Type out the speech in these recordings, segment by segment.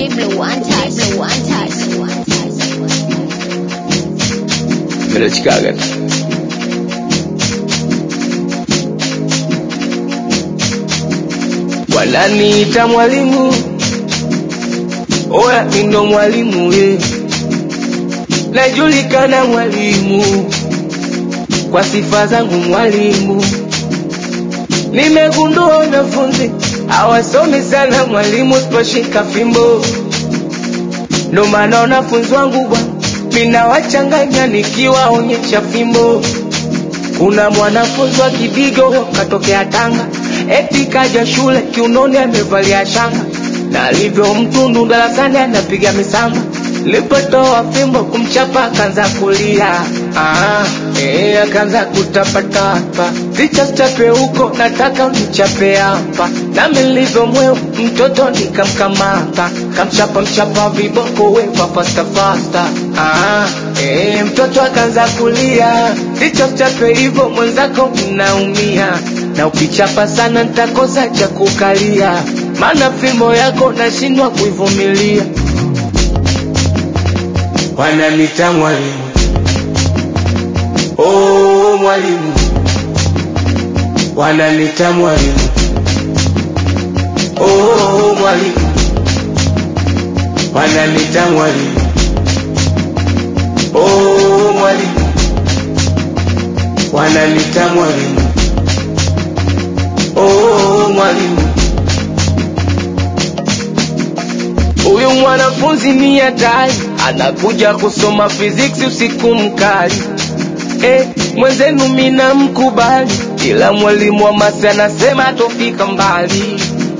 Blue one touch. Melechikaga wananiita mwalimu, oya mimi ndo mwalimu najulikana mwalimu kwa sifa zangu mwalimu. Nimegundua wanafunzi hawasomi sana mwalimu siposhika fimbo, ndo maana wanafunzi wangu bwana mimi nawachanganya nikiwaonyesha fimbo. Kuna mwanafunzi wa Kidigo katokea Tanga, eti kaja shule kiunoni amevalia shanga, na alivyo mtundu darasani anapiga misamba. Nilipotoa fimbo kumchapa akaanza kulia, akaanza kutapatapa. Sichape huko nataka unichape hapa, na nilivyo mweo mtoto nikamkamata, mchapa viboko wepa fasta. Mtoto akaanza kulia, sichape hivyo mwenzako mnaumia, na ukichapa sana nitakosa cha kukalia, maana fimbo yako nashindwa kuivumilia. Wananiita mwalimu, oh mwalimu, wananiita mwalimu, oh mwalimu, wananiita mwalimu, oh mwalimu, wananiita mwalimu, oh mwalimu. Huyu mwanafunzi ni hatari, anakuja kusoma physics usiku mkali. Mwenzenu mina mkubali, ila mwalimu wa masi anasema tofika mbali.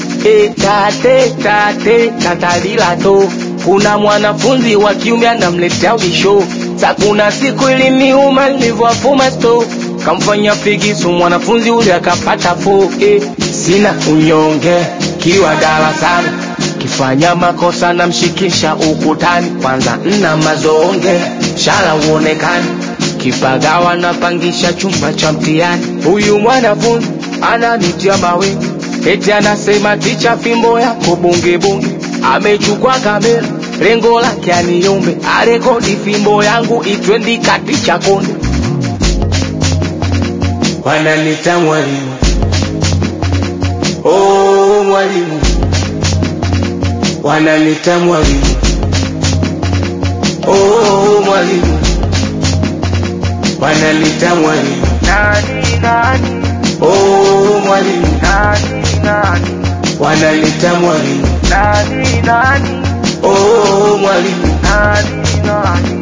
Tatalila to. Kuna mwanafunzi wa kiume anamletea ubisho, sa kuna siku iliniuma nilivyoafuma sto, kamfanya figisu mwanafunzi ule akapata 4. Sina unyonge kiwa darasani, kifanya makosa na mshikisha ukutani, kwanza nna mazonge shala uonekani, kipagawa na pangisha chumba cha mtihani. Huyu mwanafunzi ananitia mawe, eti anasema ticha fimbo yako bunge, amechukua kamera lengo lake aniombe arekodi fimbo yangu itwendi katicha konde. Wananiita mwalimu, oh mwalimu, wananiita mwalimu, oh mwalimu, wananiita mwalimu, oh mwalimu, wananiita mwalimu, oh mwalimu.